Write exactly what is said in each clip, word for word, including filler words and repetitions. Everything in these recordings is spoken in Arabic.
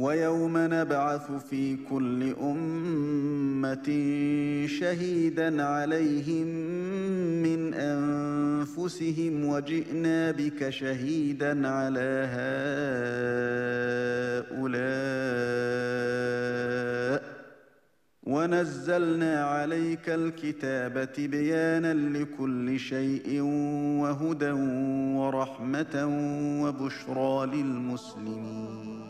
ويوم نبعث في كل أمة شهيدا عليهم من أنفسهم وجئنا بك شهيدا على هؤلاء ونزلنا عليك الكتاب تبيانا لكل شيء وهدى ورحمة وبشرى للمسلمين.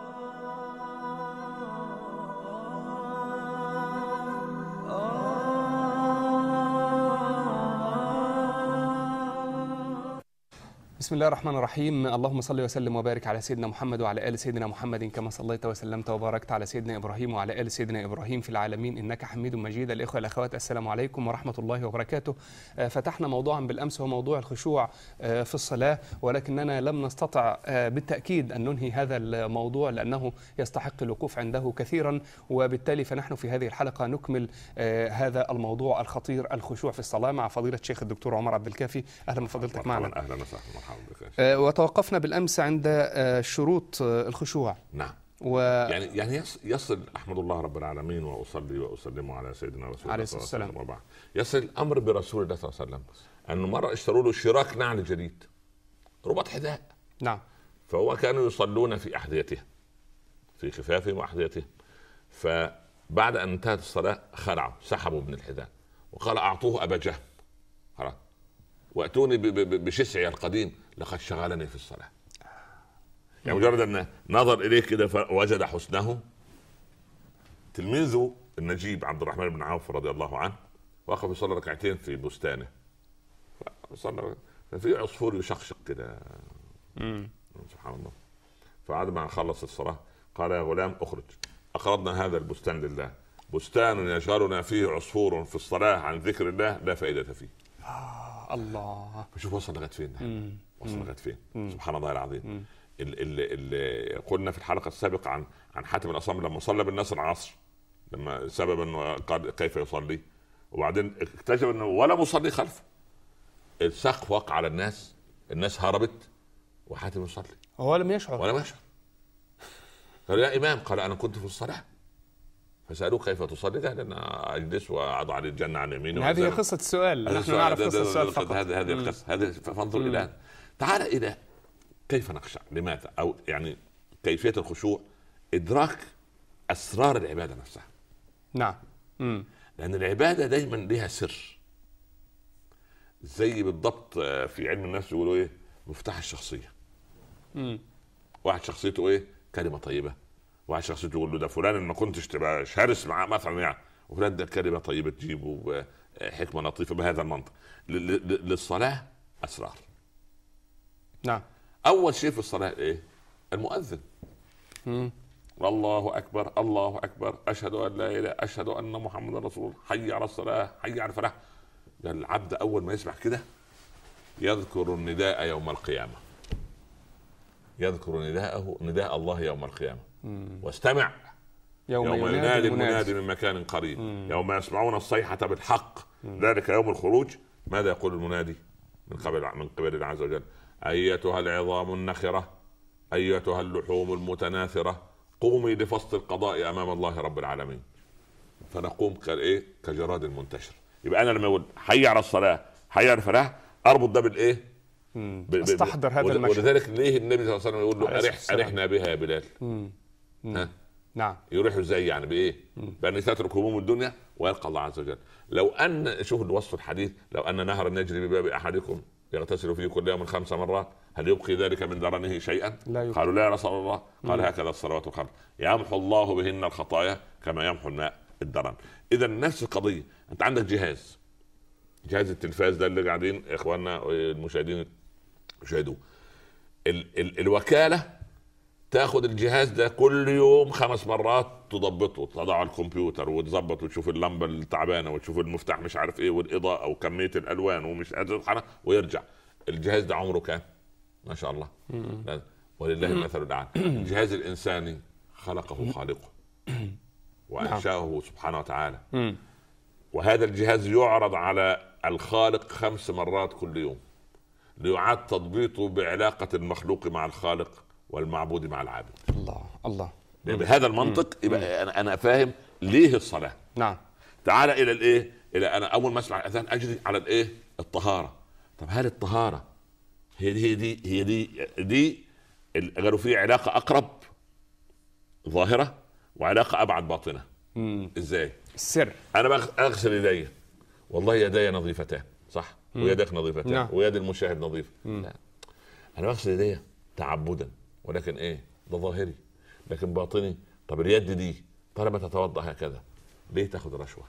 بسم الله الرحمن الرحيم. اللهم صل وسلم وبارك على سيدنا محمد وعلى آل سيدنا محمد كما صليت وسلمت وباركت على سيدنا إبراهيم وعلى آل سيدنا إبراهيم في العالمين إنك حميد مجيد. الإخوة والأخوات، السلام عليكم ورحمة الله وبركاته. فتحنا موضوعا بالأمس هو موضوع الخشوع في الصلاة، ولكننا لم نستطع بالتأكيد أن ننهي هذا الموضوع لأنه يستحق الوقوف عنده كثيرا، وبالتالي فنحن في هذه الحلقة نكمل هذا الموضوع الخطير، الخشوع في الصلاة، مع فضيلة الشيخ الدكتور عمر عبد الكافي. أهلا بفضيلتك معنا. أهلا وسهلا. وتوقفنا بالأمس عند شروط الخشوع. نعم. و... يعني يعني يصل أحمد الله رب العالمين وأصلي وأسلم على سيدنا رسول الله صلى الله عليه وسلم. يصل الأمر برسول الله صلى الله عليه وسلم أنه مرة اشتروا له شراك نعل جديد، رباط حذاء. نعم. فهو كانوا يصلون في أحذيته، في خفافهم وأحذيتهم، فبعد أن انتهت الصلاة خلعوا سحبوا من الحذاء وقال أعطوه أبا جهم، خلاص، وأتوني بشسعي القديم لقد شغلني في الصلاة. يعني مجرد أن نظر إليه كده فوجد حسنه. تلميذه النجيب عبد الرحمن بن عوف رضي الله عنه وقف يصلي ركعتين في بستانه، ففي عصفور يشقشق كده، سبحان الله. فبعد ما خلص الصلاة قال يا غلام اخرج، أقرضنا هذا البستان لله، بستان يشغلنا فيه عصفور في الصلاة عن ذكر الله لا فائدة فيه. آه الله. شوف وصل لغاية فين. مم. وصل لغاية فين. مم. سبحان الله العظيم. اللي, اللي قلنا في الحلقة السابقة عن عن حاتم الأصم لما صلى بالناس العصر، لما سبب انه قال كيف يصلي، وبعدين اكتشف انه ولا مصلي خلفه، السقف وقع على الناس، الناس هربت وحاتم يصلي هو لم يشعر ولا يشعر. قال يا إمام، قال أنا كنت في الصلاة. فسألوه كيف تصلي؟ قال أنا أجلس وأضع على الجنة عن يميني. هذه قصة السؤال، نحن نعرف قصة السؤال فقط. هذه هذه القصة هذه. فانظر إلى تعال إلى كيف نخشع، لماذا، أو يعني كيفية الخشوع، إدراك أسرار العبادة نفسها. نعم. مم. لأن العبادة دايما لها سر، زي بالضبط في علم النفس يقولوا إيه، مفتاح الشخصية. مم. واحد شخصيته إيه، كلمة طيبة، واحد شخصيته يقول له ده فلان ما كنتش تبقى شرس معاه مثلا يعني، وفلان ده كلمة طيبة تجيبه حكمة لطيفة بهذا المنطق. للصلاة أسرار. نعم. أول شيء في الصلاة إيه؟ المؤذن. مم. الله أكبر الله أكبر أشهد أن لا إله أشهد أن محمد رسول الله، حي على الصلاة حي على الفلاح. العبد أول ما يسمع كده يذكر النداء يوم القيامة، يذكر نداءه نداء الله يوم القيامة. مم. واستمع يوم, يوم ينادي المنادي من مكان قريب. مم. يوم يسمعون الصيحة بالحق. مم. ذلك يوم الخروج. ماذا يقول المنادي من قبل من قبل الله عز وجل؟ أيتها العظام النخرة أيتها اللحوم المتناثرة قومي لفصل القضاء أمام الله رب العالمين. فنقوم كالايه كجراد المنتشر. يبقى أنا لما أقول حي على الصلاة حي على الفلاح أربط ده بالإيه؟ استحضر هذا المشهد. ولذلك ليه النبي صلى الله عليه وسلم يقول له أرح أرحنا بها يا بلال. ها؟ نعم. يروحوا ازاي يعني بايه؟ بان تترك هموم الدنيا ويلقى الله عز وجل. لو ان شوف الوصف الحديث، لو ان نهرا يجري بباب احدكم يغتسل فيه كل يوم خمس مرات هل يبقي ذلك من درنه شيئا؟ لا. قالوا لا يا رسول الله. قال هكذا الصلوات الخمس يمحو الله بهن الخطايا كما يمحو الماء الدرن. اذا نفس القضيه، انت عندك جهاز جهاز التلفاز ده اللي قاعدين اخواننا المشاهدين يشاهدوه. ال- ال- الوكاله تاخد الجهاز ده كل يوم خمس مرات تضبطه، تضع على الكمبيوتر وتظبط وتشوف اللمبه التعبانه وتشوف المفتاح مش عارف ايه والاضاءه وكميه الالوان ومش قادر ويرجع. الجهاز ده عمره كام؟ ما شاء الله. ولله المثل الاعلى. الجهاز الانساني خلقه خالقه وانشاه سبحانه وتعالى، وهذا الجهاز يعرض على الخالق خمس مرات كل يوم ليعاد تضبيطه بعلاقه المخلوق مع الخالق والمعبود مع العابد. الله الله. بهذا المنطق يبقى انا انا فاهم ليه الصلاه. نعم. تعال الى الايه، الى انا اول ما اسمع الاذان اجري على الايه، الطهاره. طب هل الطهاره هي دي هي دي هي دي, دي قالوا في علاقه اقرب ظاهره وعلاقه ابعد باطنه. مم. ازاي السر؟ انا اغسل يدي، والله يدي نظيفتان صح، ويدك نظيفتان، نعم. ويد المشاهد نظيفه. مم. لا، انا بغسل يدي تعبدا، ولكن ايه ده ظاهري، لكن باطني. طب اليد دي طالما تتوضا هكذا ليه تاخذ رشوه؟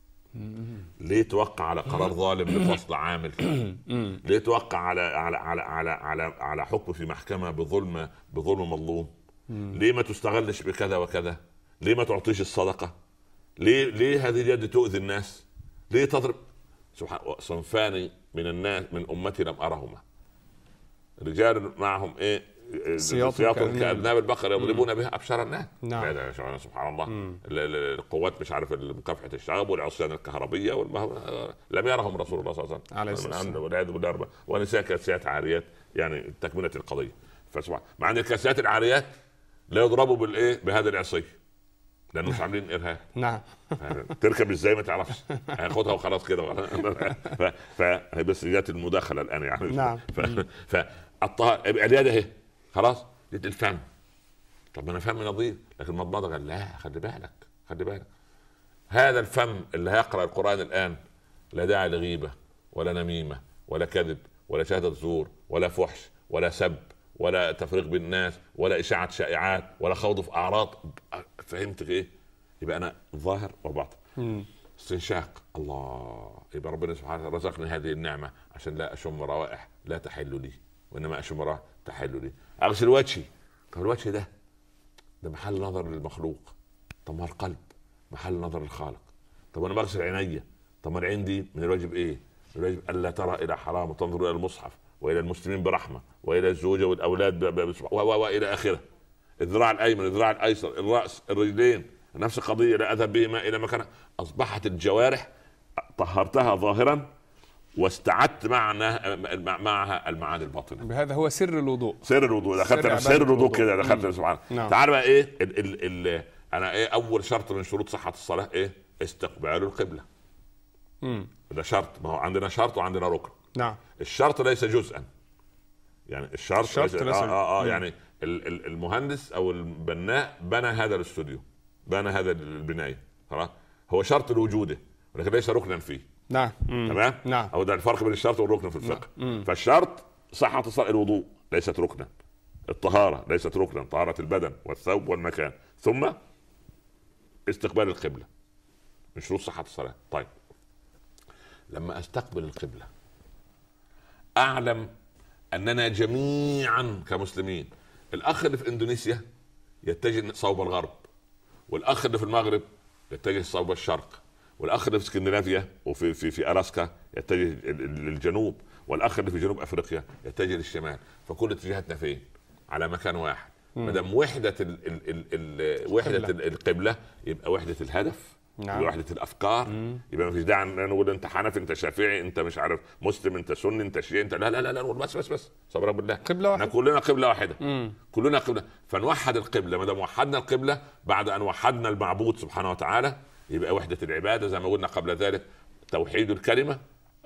ليه توقع على قرار ظالم لفصل عامل؟ ليه توقع على على على على على, على حكم في محكمه بظلم بظلم مظلوم؟ ليه ما تستغلش بكذا وكذا؟ ليه ما تعطيش الصدقه؟ ليه ليه هذه اليد تؤذي الناس؟ ليه تضرب؟ سبحان صنفان من الناس من امتي لم ارهما، رجال معهم ايه سياط كأذناب البقر يضربون بها ابشار الناس. نعم. سبحان الله. القوات مش عارف مكافحه الشعب والعصيان الكهربيه والمه... لم يرهم رسول الله صلى الله عليه وسلم والعياذ بالله. ونساء كاسيات عاريات، يعني تكمله القضيه. فسبحان مع ان الكاسيات العاريات لا يضربوا بالايه بهذا العصي لانه مش عاملين ارهاب. نعم. تركب ازاي ما تعرفش، هياخدها وخلاص كده. فهي بس جات المداخله الان يعني. نعم. فالطهاره اليد اهي خلاص، يد الفم. طب انا فمي نظيف، لكن المضمضه قال لا، خلي بالك خلي بالك هذا الفم اللي هيقرا القران الان لا داعي لغيبه ولا نميمه ولا كذب ولا شهاده زور ولا فحش ولا سب ولا تفريق بالناس ولا اشاعه شائعات ولا خوض في اعراض. فهمت ايه؟ يبقى انا ظاهر وباطن. استنشاق، الله، يبقى ربنا سبحانه رزقني هذه النعمه عشان لا اشم روائح لا تحل لي، وانما اشم روائح تحل لي. اغسل وجهي، طب الوجه ده ده محل نظر للمخلوق، طب ما القلب محل نظر للخالق. طب انا بغسل عيني، طب ما العين دي من الواجب ايه؟ من الواجب الا ترى الى حرام وتنظر الى المصحف والى المسلمين برحمه والى الزوجه والاولاد والى اخره. الذراع الايمن، الذراع الايسر، الراس، الرجلين، نفس القضيه، لا اذهب بهما الى مكان. اصبحت الجوارح طهرتها ظاهرا واستعدت معنا معها المعاني الباطنه. بهذا هو سر الوضوء. سر الوضوء دخلت سر, سر الوضوء كده دخلت. سبحان الله. تعال بقى ايه ال ال ال انا ايه اول شرط من شروط صحه الصلاه؟ ايه؟ استقبال القبله. امم ده شرط. ما هو عندنا شرط وعندنا ركن. نعم. الشرط ليس جزءا، يعني الشرط, الشرط ليس, ليس اه اه, آه يعني المهندس او البناء بنى هذا الاستوديو، بنى هذا البنايه، خلاص هو شرط لوجوده ولكن ليس ركنا فيه. نعم. تمام. نعم. او ده الفرق بين الشرط والركن في الفقه. نعم. فالشرط صحه الصلاه، الوضوء ليست ركنا، الطهاره ليست ركنا، طهاره البدن والثوب والمكان، ثم استقبال القبله من شروط صحه الصلاه. طيب لما استقبل القبله اعلم اننا جميعا كمسلمين، الاخ اللي في اندونيسيا يتجه صوب الغرب، والاخ اللي في المغرب يتجه صوب الشرق، والاخ اللي في اسكندنافيا وفي في في الاسكا يتجه للجنوب، والاخ اللي في جنوب افريقيا يتجه للشمال. فكل اتجاهاتنا فين؟ على مكان واحد. ما دام وحده ال ال ال ال وحده القبله يبقى وحده الهدف. نعم. وحده الافكار. مم. يبقى ما فيش داعي نقول انت حنفي انت شافعي انت مش عارف مسلم انت سني انت شيعي انت لا لا لا لا بس بس بس صبر بالله، قبله واحده، كلنا قبله واحده. مم. كلنا قبله. فنوحد القبله. ما دام وحدنا القبله بعد ان وحدنا المعبود سبحانه وتعالى يبقى وحده العباده زي ما قلنا قبل ذلك، توحيد الكلمه،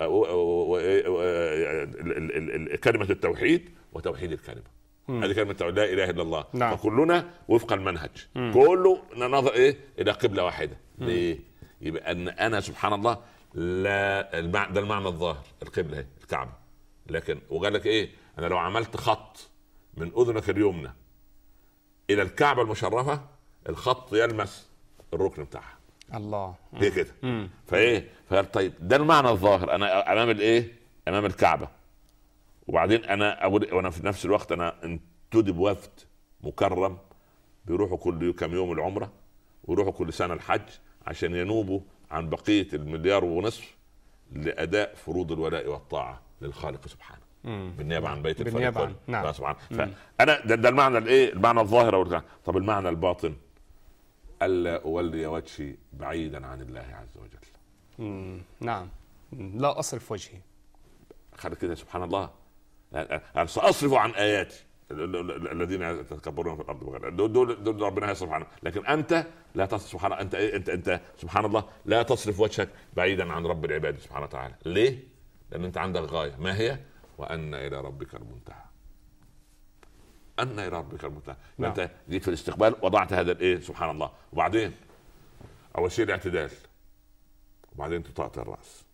كلمه التوحيد وتوحيد الكلمه. هذه كلمه لا اله الا الله. نعم. فكلنا وفق المنهج. مم. كله ننظر ايه الى قبله واحده. مم. ليه؟ يبقى ان انا سبحان الله لا المع... ده المعنى الظاهر، القبله هي الكعبه. لكن وقال لك ايه؟ انا لو عملت خط من اذنك اليمنى الى الكعبه المشرفه الخط يلمس الركن بتاعها. الله. هي كده. فايه؟ فقال طيب ده المعنى الظاهر، انا امام الايه؟ امام الكعبه. وبعدين انا أقول وانا في نفس الوقت انا انتدب وفد مكرم بيروحوا كل كم يوم العمره ويروحوا كل سنه الحج عشان ينوبوا عن بقيه المليار ونصف لاداء فروض الولاء والطاعه للخالق سبحانه بالنيابه عن بيت الفريق. نعم. سبحانه. فانا ده, ده المعنى الايه؟ المعنى الظاهر. طب المعنى الباطن الا اولي وجهي بعيدا عن الله عز وجل. مم. نعم. لا اصرف وجهي. خلي كده سبحان الله، يعني ساصرف عن اياتي الذين يتكبرون في الارض بغير دول, دول, دول ربنا يصرف عنهم. لكن انت لا تصرف، سبحان انت انت انت سبحان الله لا تصرف وجهك بعيدا عن رب العباد سبحانه وتعالى. ليه؟ لان انت عندك غايه، ما هي؟ وان الى ربك المنتهى. ان الى ربك المنتهى. نعم. انت جيت في الاستقبال وضعت هذا الايه سبحان الله، وبعدين اول شيء الاعتدال، وبعدين تطأطئ الراس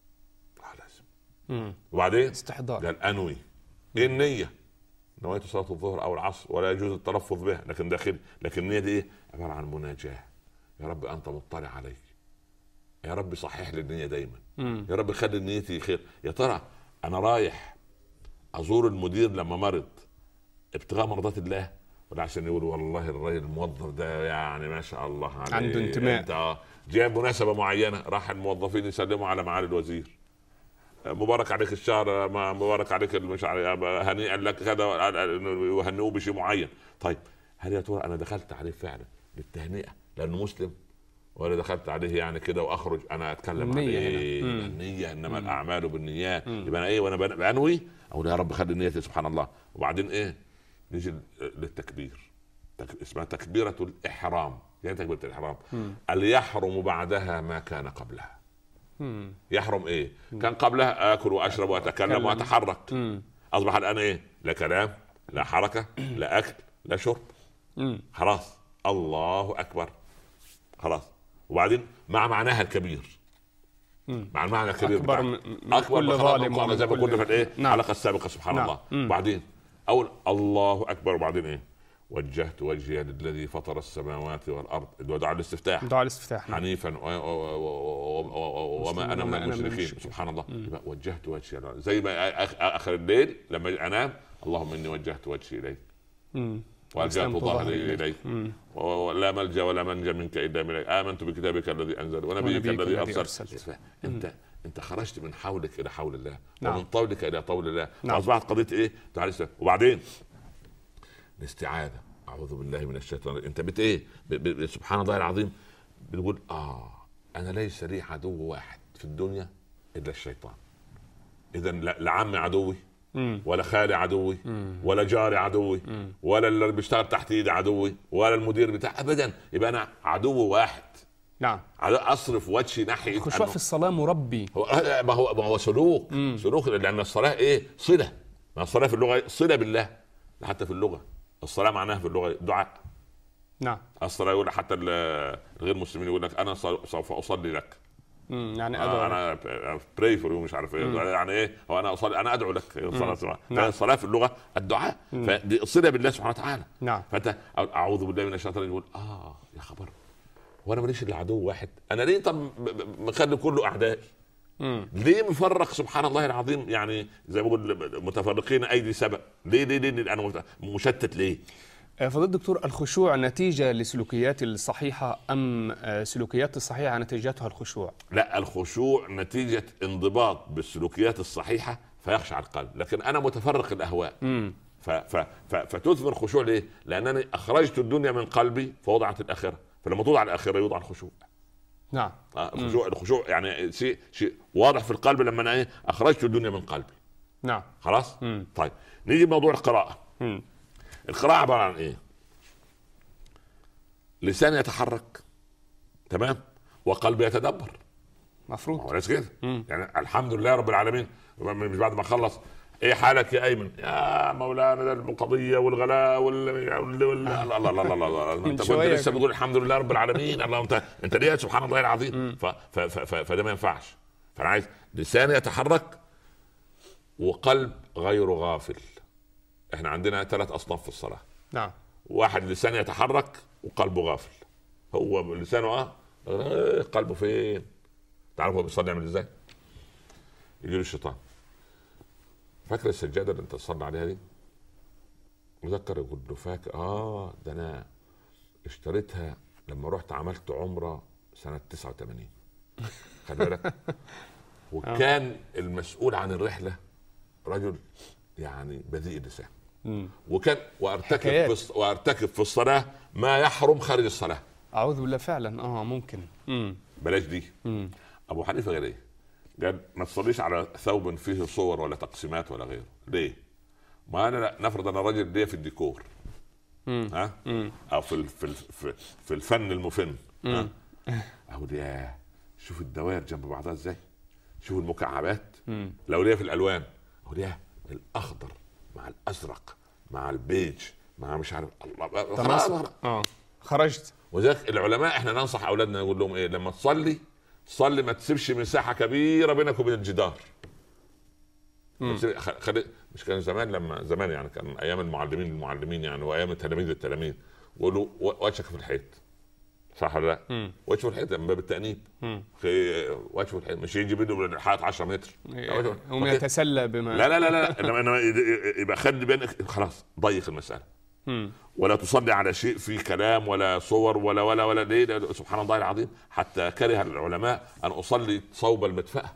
لازم، وبعدين استحضار الانوي. ايه النيه؟ نويت صلاه الظهر او العصر، ولا يجوز التلفظ بها لكن داخل. لكن النيه دي ايه؟ عباره عن مناجاه. يا رب انت مطلع عليك، يا رب صحح لي النيه دايما، مم. يا رب خلي نيتي خير. يا ترى انا رايح ازور المدير لما مرض ابتغاء مرضات الله، ولا عشان يقول والله الراجل الموظف ده يعني ما شاء الله عليه عنده انتماء، جاء مناسبه معينه راح الموظفين يسلموا على معالي الوزير، مبارك عليك الشهر، مبارك عليك مش هنيئا لك كذا، وهنئوه بشيء معين. طيب هل يا ترى انا دخلت عليه فعلا للتهنئه لانه مسلم، ولا دخلت عليه يعني كده واخرج انا اتكلم عليه النيه؟ انما مم. الاعمال بالنيات. يبقى انا ايه وانا بنوي اقول يا رب خلي نيتي سبحان الله. وبعدين ايه؟ نيجي للتكبير، تك... اسمها تكبيره الاحرام. يعني تكبيره الاحرام اللي يحرم بعدها ما كان قبلها. مم. يحرم ايه؟ مم. كان قبلها اكل واشرب واتكلم واتحرك، مم. اصبح الان ايه؟ لا كلام لا حركه لا اكل لا شرب، مم. خلاص الله اكبر خلاص. وبعدين مع معناها الكبير، مم. مع المعنى الكبير اكبر من اكبر كل ظالم زي ما كنا في الايه الحلقه السابقه سبحان نعم. الله. مم. بعدين اول الله اكبر، وبعدين ايه؟ وجهت وجهي للذي فطر السماوات والارض، دعاء الاستفتاح، دعاء الاستفتاح حنيفا وما انا من المشركين. سبحان الله. يبقى وجهت وجهي زي ما اخر الليل لما انام اللهم اني وجهت وجهي اليك والجأت ظهري اليك ولا ملجا ولا منجا منك الا اليك، امنت بكتابك الذي انزل ونبيك الذي ارسلت. انت انت خرجت من حولك الى حول الله، نعم. ومن طولك الى طول الله، نعم. واصبحت قضيه ايه؟ تعالى. وبعدين الاستعاذه، اعوذ بالله من الشيطان. انت بت ايه؟ سبحان الله العظيم بنقول اه انا ليس لي عدو واحد في الدنيا الا الشيطان. اذا لا عمي عدوي، مم. ولا خالي عدوي، مم. ولا جاري عدوي، مم. ولا اللي بيشتغل تحت ايدي عدوي، ولا المدير بتاع ابدا. يبقى انا عدو واحد، نعم. اصرف وجهي ناحيه الخشوع في الصلاه مربي. هو ما هو ما هو سلوك، مم. سلوك. لان الصلاه ايه؟ صله. ما الصلاه في اللغه صله بالله. حتى في اللغه الصلاه معناها في اللغه دعاء، نعم. الصلاه يقول حتى الغير مسلمين يقول لك انا سوف اصلي لك، امم يعني ادعو، انا براي فور مش عارف ايه، يعني ايه هو انا اصلي انا ادعو لك. الصلاه نعم. الصلاه في اللغه الدعاء، فدي الصله بالله سبحانه وتعالى، نعم. فانت اعوذ بالله من الشيطان يقول اه يا خبر وانا ماليش الا عدو واحد، انا ليه طب مخلي كله اعدائي؟ مم. ليه مفرق سبحان الله العظيم؟ يعني زي ما بقول متفرقين ايدي سبق. ليه ليه ليه انا مشتت ليه؟ فضيلة الدكتور، الخشوع نتيجة لسلوكيات الصحيحة أم سلوكيات الصحيحة نتيجتها الخشوع؟ لا، الخشوع نتيجة انضباط بالسلوكيات الصحيحة فيخشع القلب، لكن أنا متفرق الأهواء. ف ف ف فتثمر خشوع. ليه؟ لأنني أخرجت الدنيا من قلبي فوضعت الآخرة، فلما توضع الآخرة يوضع الخشوع. نعم. الخشوع الخشوع يعني شيء شيء واضح في القلب لما أنا إيه أخرجت الدنيا من قلبي. نعم. خلاص. مم. طيب نيجي لموضوع القراءة. مم. القراءة عبارة عن ايه؟ لسان يتحرك، تمام، وقلب يتدبر. مفروض وليس كده. يعني الحمد لله رب العالمين. مش بعد ما خلص ايه حالك يا ايمن يا مولانا ده القضيه والغلاء وال وال لا لا لا لا لا انت كنت لسه بتقول الحمد لله رب العالمين. الله انت انت ليه سبحان الله العظيم؟ ف ف ف فده ما ينفعش. فانا عايز لسان يتحرك وقلب غير غافل. احنا عندنا ثلاث اصناف في الصلاه، نعم. واحد لسانه يتحرك وقلبه غافل. هو لسانه اه قلبه فين؟ تعرف هو بيصلي يعمل ازاي؟ يجي له الشيطان، فاكر السجاده اللي انت تصلي عليها دي؟ مذكر؟ يقول له فاكر؟ اه ده انا اشتريتها لما رحت عملت عمره سنه تسعة وثمانين. خلي بالك. وكان المسؤول عن الرحله رجل يعني بذيء اللسان، وكان وارتكب في وارتكب في الصلاه ما يحرم خارج الصلاه. اعوذ بالله. فعلا اه ممكن. مم. بلاش دي. مم. ابو حنيفه غير ايه؟ قال ما تصليش على ثوب فيه صور ولا تقسيمات ولا غيره. ليه؟ ما انا لا نفرض انا راجل ليا في الديكور مم. ها مم. او في ال- في ال- في, في الفن المفن ها اقول يا شوف الدوائر جنب بعضها ازاي، شوف المكعبات. مم. لو ليا في الالوان اقول يا الاخضر مع الازرق مع البيج مع مش عارف الله خلاص. اه خرجت. وذلك العلماء احنا ننصح اولادنا نقول لهم ايه لما تصلي صلي ما تسيبش مساحه كبيره بينك وبين الجدار. خ- خلي مش كان زمان لما زمان يعني كان ايام المعلمين المعلمين يعني وايام التلاميذ التلاميذ يقولوا وجهك في الحيط، صح ولا لا؟ وجهه في الحيط من باب التانيب، في وجهه في الحيط مش يجي بينه وبين الحائط عشرة متر هم يتسلى بما لا لا لا لا انما انما يبقى خلي بينك خلاص ضيق المساله. مم. ولا تصلي على شيء فيه كلام ولا صور ولا ولا ولا ليه سبحان الله العظيم. حتى كره العلماء ان اصلي صوب المدفأة.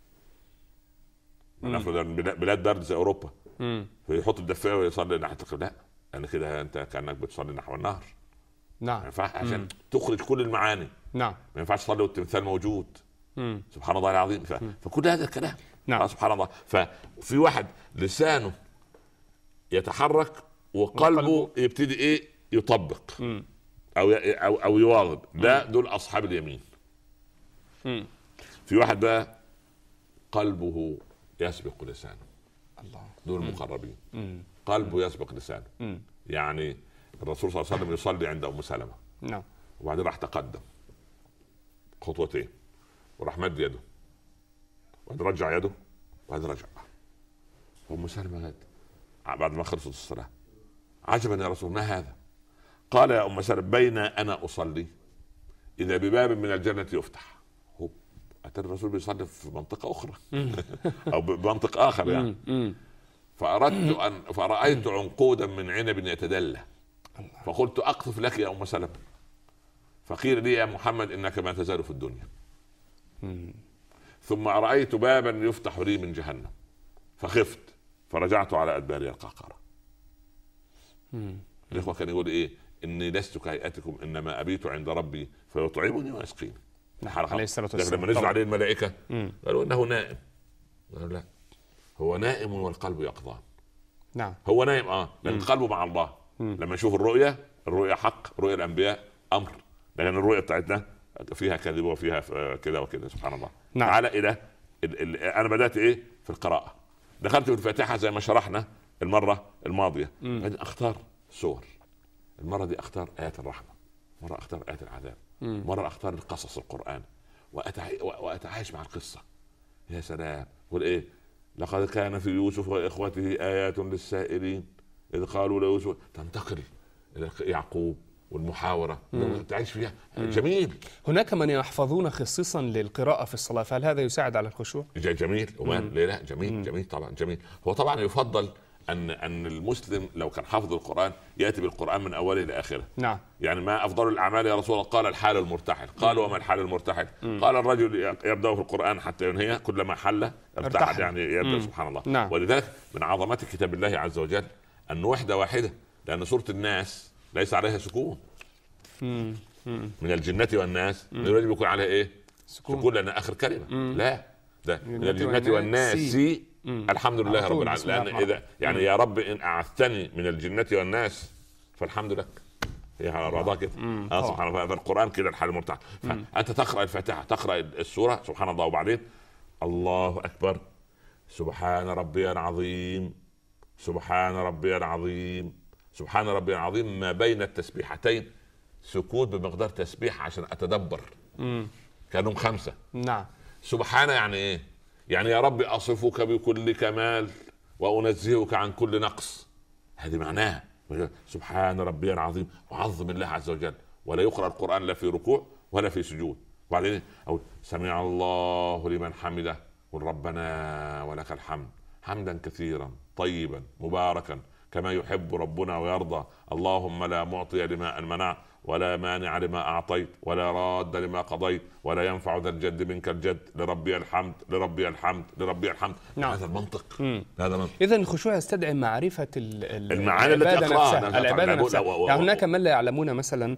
نفرض بلاد برد زي اوروبا فيحط الدفايه ويصلي ناحيه القبله، لا يعني كده انت كانك بتصلي نحو النهر. نعم. ما ينفعش عشان تخرج كل المعاني. نعم. ما ينفعش تصلي والتمثال موجود. مم. سبحان الله العظيم. ف... فكل هذا الكلام نعم. سبحان الله. ففي واحد لسانه يتحرك وقلبه وقلبه. يبتدي ايه يطبق مم. او ي... او او يواظب. ده دول اصحاب اليمين. مم. في واحد بقى قلبه يسبق لسانه. الله. دول المقربين. مم. قلبه يسبق لسانه. مم. يعني الرسول صلى الله عليه وسلم يصلي عند ام سلمة نعم. وبعدين راح تقدم خطوتين وراح مد يده وبعدين رجع يده وبعدين رجع. ام سلمة قالت بعد ما خلصت الصلاة عجبا يا رسول ما هذا؟ قال يا ام سلمة بين انا اصلي اذا بباب من الجنة يفتح. هو اتى الرسول بيصلي في منطقة اخرى او بمنطق اخر يعني. فاردت ان فرأيت عنقودا من عنب يتدلى فقلت اقطف لك يا ام سلمة فقيل لي يا محمد انك ما تزال في الدنيا. ثم رأيت بابا يفتح لي من جهنم فخفت فرجعت على ادباري القهقرة. الاخوه كان يقول ايه اني لست كهيئتكم انما ابيت عند ربي فيطعمني ويسقيني. عليه الصلاة والسلام. لما نزل عليه الملائكه قالوا انه نائم. قالوا لا هو نائم والقلب يقظان. نعم. هو نايم اه لان قلبه مع الله. مم. لما نشوف الرؤيا الرؤيا حق، رؤيا الانبياء امر، لان الرؤيا بتاعتنا فيها كذب وفيها كذا وكذا سبحان الله. نعم. تعالى الى ال ال انا بدات ايه في القراءه دخلت في الفاتحه زي ما شرحنا المره الماضيه. بعدين اختار سور. المره دي اختار ايات الرحمه، مره اختار ايات العذاب، مم. مره اختار القصص القران واتعايش مع القصه. يا سلام. قول ايه لقد كان في يوسف واخوته ايات للسائلين اذ قالوا ليوسف. تنتقل الى يعقوب والمحاوره تعيش فيها. جميل. هناك من يحفظون خصيصا للقراءه في الصلاه، فهل هذا يساعد على الخشوع؟ جميل. ومان ليه لا جميل. مم. جميل طبعا جميل. هو طبعا يفضل ان ان المسلم لو كان حافظ القران ياتي بالقران من اوله الى اخره. نعم. يعني ما افضل الاعمال يا رسول الله؟ قال الحال المرتحل. قال وما الحال المرتحل؟ مم. قال الرجل يبدا في القران حتى ينهي كلما حل ارتحل يعني يبدا. سبحان الله. نعم. ولذلك من عظمات كتاب الله عز وجل ان وحده واحده، لان سوره الناس ليس عليها سكون. مم. مم. من الجنه والناس يجب يكون عليها ايه سكون, سكون لان اخر كلمه. مم. لا ده من الجنه والناس سي. الحمد لله رب العالمين. لان اذا يعني يا رب ان اعذتني من الجنه والناس فالحمد لك. هي على بعضها كده. اه سبحان الله. فالقران كده الحال المرتاح. فانت تقرا الفاتحه تقرا السوره سبحان الله وبعدين الله اكبر سبحان ربي العظيم سبحان ربي العظيم سبحان ربي العظيم. ما بين التسبيحتين سكوت بمقدار تسبيح عشان اتدبر. مم. كانهم خمسه. نعم. سبحان يعني ايه؟ يعني يا رب اصفك بكل كمال وانزهك عن كل نقص. هذه معناها سبحان ربي العظيم وعظم الله عز وجل. ولا يقرأ القرآن لا في ركوع ولا في سجود. وبعدين أو سمع الله لمن حمده قل ربنا ولك الحمد حمدا كثيرا طيبا مباركا كما يحب ربنا ويرضى. اللهم لا معطي لما منع ولا مانع لما أعطيت ولا راد لما قضيت ولا ينفع ذا الجد منك الجد. لربي الحمد لربي الحمد لربي الحمد. نعم. هذا المنطق. هذا المنطق. إذا الخشوع يستدعي معرفة المعاني التي نفسها. العبادة نفسها. يعني هناك من لا يعلمون مثلا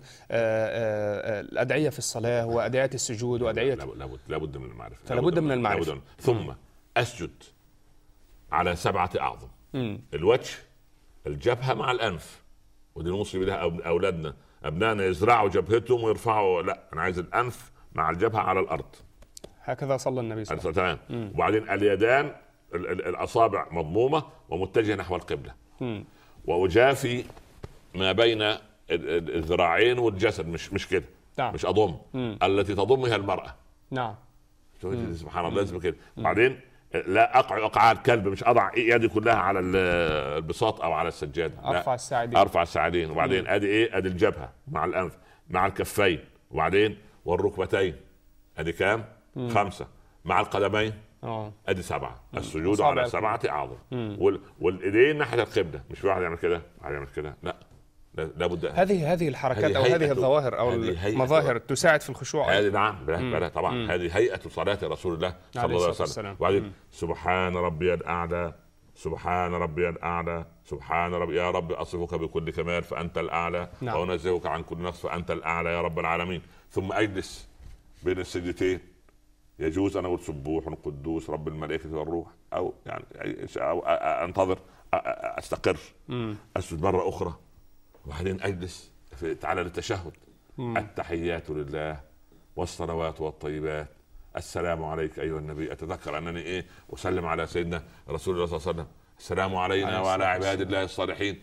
الأدعية في الصلاة وأدعية السجود وأدعية لابد لابد من المعرفة. فلابد من المعرفة. ثم أسجد على سبعة أعظم. مم. الوجه، الجبهه مع الانف، ودي نوصي بها اولادنا ابنائنا يزرعوا جبهتهم ويرفعوا، لا انا عايز الانف مع الجبهه على الارض. هكذا صلى النبي صلى الله عليه وسلم. تمام. وبعدين اليدان الاصابع مضمومه ومتجهه نحو القبله، واجافي ما بين الذراعين والجسد، مش مش كده، نعم. مش اضم. مم. التي تضمها المراه. نعم. سبحان الله، لازم كده. بعدين لا اقع اقعاد كلب، مش اضع يدي كلها على البساط او على السجاده، ارفع الساعدين، ارفع الساعدين. وبعدين ادي ايه، ادي الجبهه مع الانف مع الكفين، وبعدين والركبتين، ادي كام؟ مم. خمسه. مع القدمين اه ادي سبعه. مم. السجود على سبعه اعظم. وال... والايدين ناحيه القبله، مش واحد يعمل كده واحد يعمل كده، لا لابد. هذه هذه الحركات او هذه الظواهر او المظاهر تساعد في الخشوع. هذه نعم، بلا طبعا. مم. هذه هيئه صلاه رسول الله صلى الله عليه وسلم. وبعدين سبحان ربي الاعلى، سبحان ربي الاعلى، سبحان ربي، يا رب اصفك بكل كمال فانت الاعلى. نعم. وانزهك عن كل نقص فانت الاعلى يا رب العالمين. ثم اجلس بين السجدتين، يجوز انا اقول سبوح قدوس رب الملائكه والروح، او يعني أو انتظر استقر، مم. اسجد مره اخرى، وبعدين اجلس تعالى للتشهد. مم. التحيات لله والصلوات والطيبات، السلام عليك ايها النبي. اتذكر انني ايه اسلم على سيدنا رسول الله صلى الله عليه وسلم، السلام علينا وعلى عباد الله الصالحين.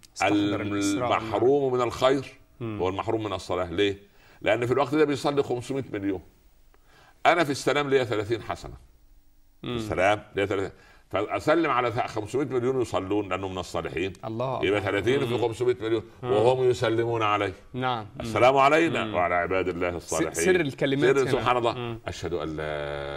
المحروم من الخير هو المحروم من الصلاه. ليه؟ لان في الوقت ده بيصلي خمسمائة مليون، انا في السلام ليا ثلاثين حسنه. في السلام ليا ثلاثين، فاسلم على خمسمائة مليون يصلون لانه من الصالحين، الله يبقى ثلاثين في خمسمائة مليون وهم يسلمون عليه. نعم. السلام علينا مم. وعلى عباد الله الصالحين. سر الكلمات سر سبحان الله. مم. اشهد ان لا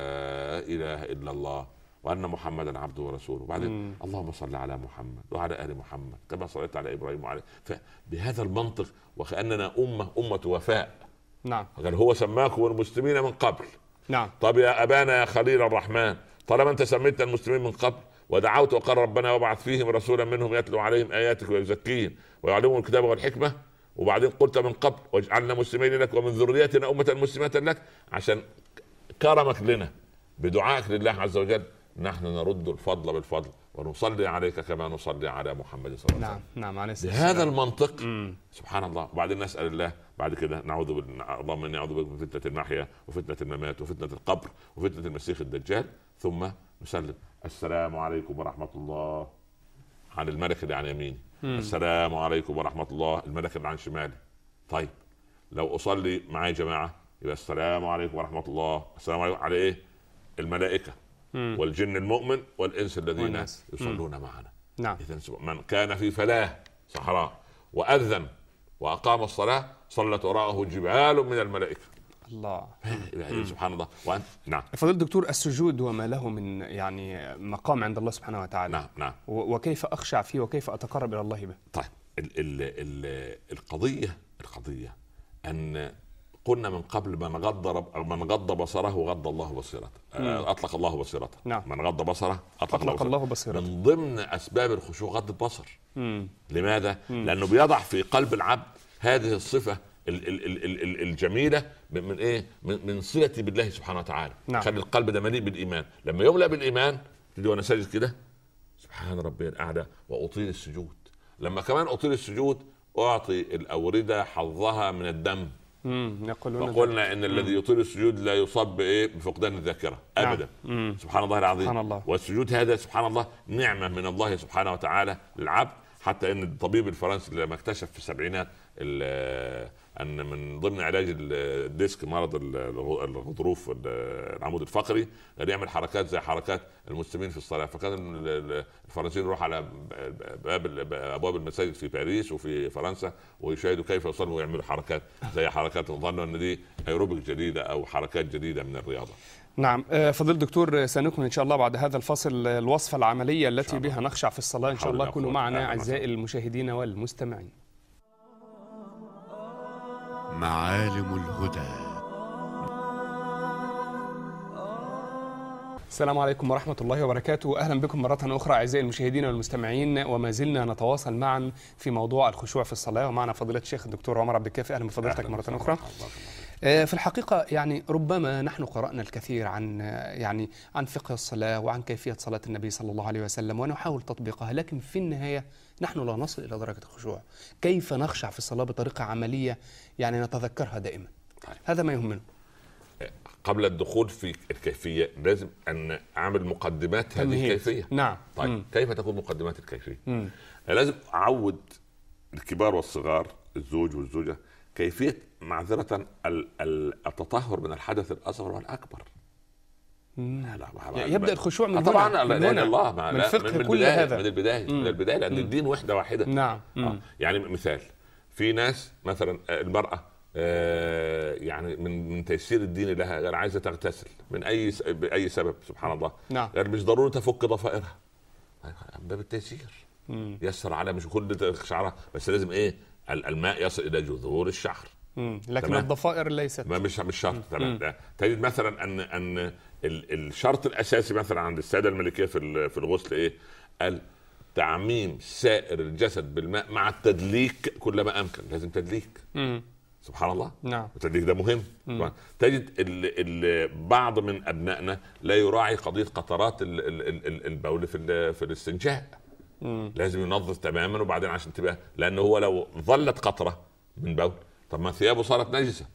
اله الا الله وان محمدا عبده ورسوله. وبعدين مم. اللهم صل على محمد وعلى ال محمد كما صليت على ابراهيم وعلى، فبهذا المنطق وكاننا امه امه وفاء. نعم. قال هو سماكم المسلمين من قبل. نعم. طب يا ابانا يا خليل الرحمن، طالما انت سميت المسلمين من قبل ودعوت وقال ربنا وابعث فيهم رسولا منهم يتلو عليهم اياتك ويزكيهم ويعلمهم الكتاب والحكمه، وبعدين قلت من قبل واجعلنا مسلمين لك ومن ذريتنا امه مسلمه لك، عشان كرمك لنا بدعائك لله عز وجل نحن نرد الفضل بالفضل ونصلي عليك كما نصلي على محمد صلى الله عليه وسلم. نعم نعم. بهذا المنطق مم. سبحان الله. وبعدين نسال الله بعد كده، نعوذ بالله، اللهم اني اعوذ بك من فتنه المحيا وفتنه الممات وفتنه القبر وفتنه المسيح الدجال. ثم نسلم السلام عليكم ورحمه الله عن الملك اللي عن يميني، السلام عليكم ورحمه الله الملك اللي عن شمالي. طيب لو اصلي معي جماعه يبقى السلام عليكم ورحمه الله، السلام عليكم على ايه؟ الملائكه مم. والجن المؤمن والانس الذين والناس. يصلون مم. معنا. نعم. اذا من كان في فلاح صحراء واذن واقام الصلاه صلت وراءه جبال من الملائكه. الله. سبحان الله. وأنت نعم. فضيلة الدكتور، السجود وما له من يعني مقام عند الله سبحانه وتعالى. نعم نعم. وكيف اخشع فيه وكيف اتقرب الى الله به؟ طيب ال ال ال القضيه القضيه ان قلنا من قبل من غض من غض بصره غض الله بصيرته، اطلق الله بصيرته. نعم. من غض بصره اطلق, أطلق الله بصيرته. من ضمن اسباب الخشوع غض البصر. مم. لماذا؟ مم. لانه بيضع في قلب العبد هذه الصفه ال ال ال ال ال الجميله من ايه؟ من, من صلتي بالله سبحانه وتعالى. نعم. خلي القلب ده مليء بالايمان. لما يملأ بالايمان تدي وانا ساجد كده سبحان ربي الاعلى واطيل السجود. لما كمان اطيل السجود اعطي الاورده حظها من الدم. فقلنا ان الذي يطيل السجود لا يصاب بايه؟ بفقدان الذاكره ابدا. نعم. سبحان الله العظيم. سبحان الله. والسجود هذا سبحان الله نعمه من الله سبحانه وتعالى للعبد، حتى ان الطبيب الفرنسي لما اكتشف في السبعينات ان من ضمن علاج الديسك مرض الغضروف العمود الفقري قال يعمل حركات زي حركات المسلمين في الصلاه. فكان الفرنسيين يروح على باب ابواب المساجد في باريس وفي فرنسا ويشاهدوا كيف يصلوا ويعملوا حركات زي حركات، ظنوا ان دي ايروبيك جديده او حركات جديده من الرياضه. نعم. فضيلة الدكتور، سنكمل إن شاء الله بعد هذا الفصل الوصفة العملية التي بها نخشع في الصلاة إن شاء الله. كونوا معنا أعزائي المشاهدين والمستمعين. معالم الهدى. السلام عليكم ورحمة الله وبركاته. أهلا بكم مرة أخرى أعزائي المشاهدين والمستمعين، وما زلنا نتواصل معا في موضوع الخشوع في الصلاة، ومعنا فضيلة الشيخ الدكتور عمر عبد الكافي. أهلا بفضيلتك مرة أخرى. في الحقيقة يعني ربما نحن قرأنا الكثير عن يعني عن فقه الصلاة وعن كيفية صلاة النبي صلى الله عليه وسلم ونحاول تطبيقها، لكن في النهاية نحن لا نصل إلى درجة الخشوع. كيف نخشع في الصلاة بطريقة عملية يعني نتذكرها دائما؟ هذا ما يهمنا. قبل الدخول في الكيفية لازم أن أعمل مقدمات هذه الكيفية. نعم. طيب مم. كيف تكون مقدمات الكيفية؟ مم. لازم أعود الكبار والصغار، الزوج والزوجة، كيفية معذرة التطهر من الحدث الأصغر والأكبر. لا لا يبدأ الخشوع من طبعا هنا. من هنا الله من الفقه كل هذا من البداية من البداية لأن الدين وحدة واحدة. نعم. آه. يعني مثال، في ناس مثلا المرأة آه يعني من من تيسير الدين لها غير عايزة تغتسل من أي بأي سبب سبحان الله. نعم. غير مش ضروري تفك ضفائرها، باب التيسير مم. يسر على مش كل شعرها، بس لازم ايه الماء يصل الى جذور الشعر. مم. لكن تمام؟ الضفائر ليست ما مش مش شرط. تمام. تجد مثلا ان ان الشرط الاساسي مثلا عند الساده الملكيه في في الغسل ايه؟ قال تعميم سائر الجسد بالماء مع التدليك كلما امكن. لازم تدليك. مم. سبحان الله. نعم. التدليك ده مهم. مم. تجد ال ال بعض من ابنائنا لا يراعي قضيه قطرات ال ال ال البول في في الاستنجاء. مم. لازم ينظف تماما وبعدين عشان تبقى، لانه هو لو ظلت قطره من بول طب ما ثيابه صارت نجسه.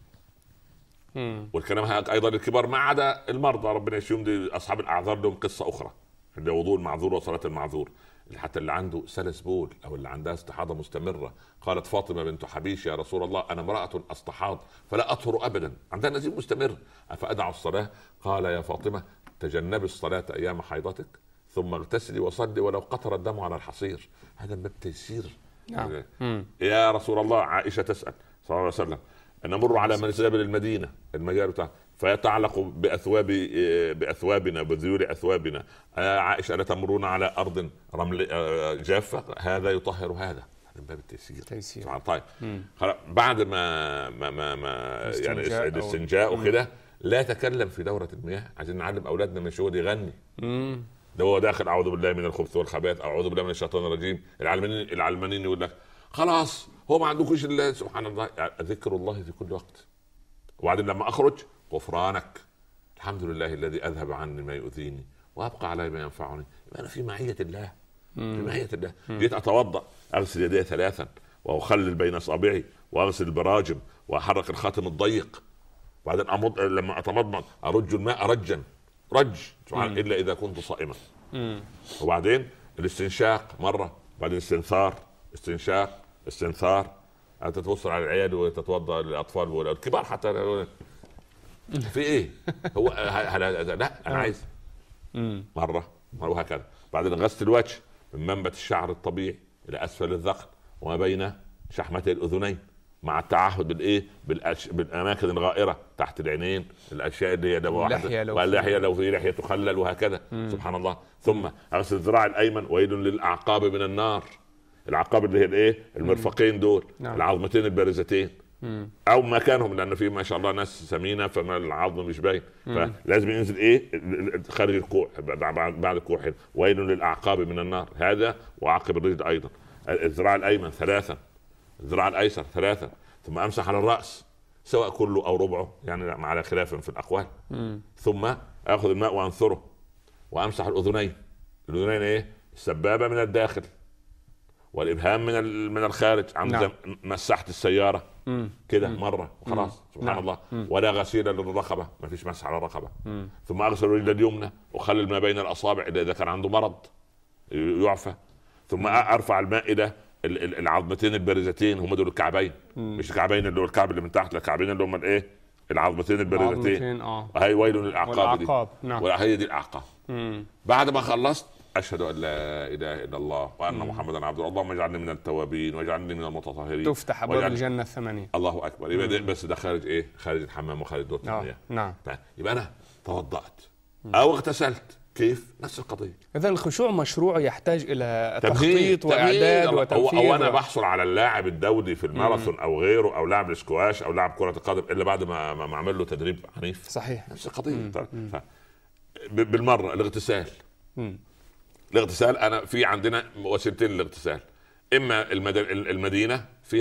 مم. والكلام هذا ايضا الكبار ما عدا المرضى ربنا يشفيهم، دي اصحاب الاعذار لهم قصه اخرى، اللي وضوء المعذور وصلاه المعذور. حتى اللي عنده سلس بول او اللي عندها استحاضه مستمره، قالت فاطمه بنت حبيش يا رسول الله انا امراه استحاض فلا اطهر ابدا، عندها نزيف مستمر افادع الصلاه؟ قال يا فاطمه تجنبي الصلاه ايام حيضتك ثم اغتسلي وصلي ولو قطر الدم على الحصير. هذا باب تيسير. نعم. يا رسول الله عائشه تسال صلى الله عليه وسلم ان نمر على منزل المدينه المجال بتاعه فيتعلق باثواب باثوابنا بذيول اثوابنا، عائشه لا تمرون على ارض رمل جافه؟ هذا يطهر هذا. من باب التيسير. تيسير. طيب خلاص بعد ما ما ما, ما يعني الاستنجاء وكده لا تكلم في دوره المياه. عايزين نعلم اولادنا مش هو يغني. مم. ده هو داخل اعوذ بالله من الخبث والخبائث او اعوذ بالله من الشيطان الرجيم. العلمانيين العلمانيين يقول لك خلاص هو ما عندكوش الا سبحان الله ذكر الله في كل وقت. وبعدين لما اخرج غفرانك الحمد لله الذي اذهب عني ما يؤذيني وابقى علي ما ينفعني. انا في معيه الله. في معيه الله. جيت اتوضا اغسل يدي ثلاثا واخلل بين اصابعي واغسل البراجم واحرك الخاتم الضيق. بعدين أمض لما اتمضمض ارج الماء رجا رج سبحان الا اذا كنت صائما. وبعدين الاستنشاق مره، بعدين استنثار استنشاق استنثار. انت توصل على العيال وتتوضا للاطفال والكبار حتى في ايه هو لا انا عايز مره مره وهكذا. بعدين غسل الوجه من منبت الشعر الطبيعي الى اسفل الذقن وما بين شحمتي الاذنين مع التعهد بالايه بالأش... بالاماكن الغائره تحت العينين، الاشياء اللي هي واللحيه لو في لحيه تخلل وهكذا. مم. سبحان الله. ثم اغسل الذراع الايمن ويل للاعقاب من النار. العقاب اللي هي الايه المرفقين دول. نعم. العظمتين البارزتين. مم. او مكانهم لان في ما شاء الله ناس سمينه فما العظم مش باين فلازم ينزل ايه خارج الكوع بعد الكوع. ويل للاعقاب من النار. هذا وعقب الرجل ايضا. الذراع الايمن ثلاثا، الذراع الايسر ثلاثا. ثم امسح على الراس سواء كله او ربعه يعني على خلاف في الاقوال. مم. ثم اخذ الماء وانثره وامسح الاذنين. الاذنين ايه السبابه من الداخل والابهام من من الخارج. عند نعم. مسحت السياره كده مره وخلاص. سبحان نعم. الله. مم. ولا غسيل للرقبه، ما فيش مسح على الرقبه. مم. ثم اغسل الرجل اليمنى وخلل ما بين الاصابع اذا كان عنده مرض يعفى. ثم ارفع الماء الى العظمتين البارزتين هم دول الكعبين. مم. مش الكعبين اللي هو الكعب اللي من تحت، الكعبين اللي هم الايه العظمتين البارزتين. اه هاي ويل للاعقاب دي. نعم. وهي دي الاعقاب. بعد ما خلصت اشهد ان لا اله الا الله وان محمدا عبده. اللهم اجعلني من التوابين واجعلني من المتطهرين. تفتح ابواب الجنه الثمانيه. الله اكبر. يبقى ده بس ده خارج ايه خارج الحمام وخارج دوت المياه. نعم. يبقى انا توضأت او اغتسلت كيف نفس القضيه. اذا الخشوع مشروع يحتاج الى تخطيط واعداد وتنفيذ. او انا بحصل على اللاعب الدولي في الماراثون مم. او غيره او لاعب الاسكواش او لاعب كره القدم الا بعد ما ما اعمل له تدريب عنيف. صحيح. نفس القضيه. ف... بالمره الاغتسال. مم. الاغتسال انا في عندنا وسيلتين للاغتسال. اما المدينه فيها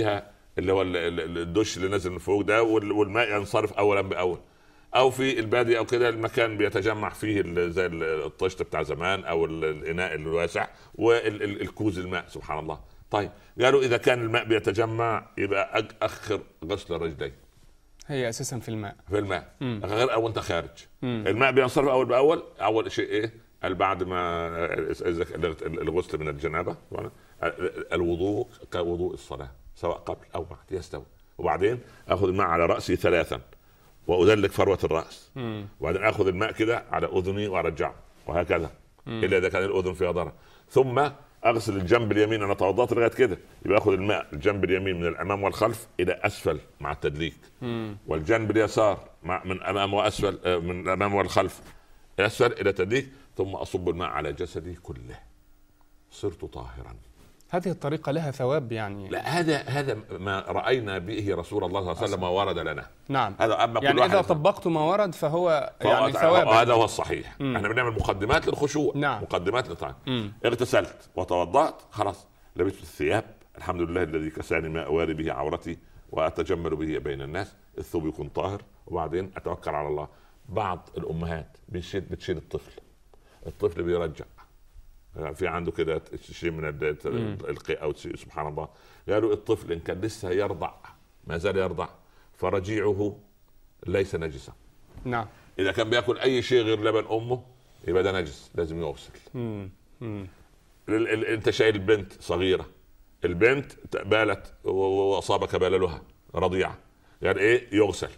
اللي هو الدش اللي نازل من فوق ده، والماء ينصرف اولا باول. او في الباديه او كده المكان بيتجمع فيه زي الطشت بتاع زمان او الاناء الواسع والكوز الماء. سبحان الله. طيب قالوا اذا كان الماء بيتجمع يبقى اخر غسل الرجلين، هي اساسا في الماء في الماء مم. غير او انت خارج. مم. الماء بينصرف اول باول. اول شيء ايه؟ بعد ما الغسل من الجنابه الوضوء كوضوء الصلاه سواء قبل او بعد يستوي. وبعدين اخذ الماء على راسي ثلاثا وادلك فروه الراس. مم. وبعدين اخذ الماء كده على اذني وارجعه وهكذا مم. الا اذا كان الاذن فيها ضرر. ثم اغسل الجنب اليمين. انا توضأت لغايه كده يبقى اخذ الماء الجنب اليمين من الامام والخلف الى اسفل مع التدليك. مم. والجنب اليسار مع من امام واسفل من الامام والخلف اسفل الى التدليك. ثم اصب الماء على جسدي كله صرت طاهرا. هذه الطريقة لها ثواب يعني؟ لا، هذا هذا ما رأينا به رسول الله صلى الله عليه وسلم وورد لنا. نعم. هذا أما يعني إذا طبقت ما ورد فهو, فهو يعني ثواب. هذا هو الصحيح. مم. احنا بنعمل مقدمات للخشوع. نعم. مقدمات للطعام. اغتسلت وتوضأت خلاص لبست الثياب. الحمد لله الذي كساني ما أواري به عورتي وأتجمل به بين الناس. الثوب يكون طاهر وبعدين أتوكل على الله. بعض الأمهات بتشيل بتشيل الطفل. الطفل بيرجع في عنده كده شيء من القيء او سبحان الله. قالوا الطفل ان كان لسه يرضع ما زال يرضع فرجيعه ليس نجسا. نعم. اذا كان بياكل اي شيء غير لبن امه يبقى ده نجس لازم يغسل. انت شايل البنت صغيره، البنت بالت واصابك بللها رضيعه، يعني ايه؟ يغسل.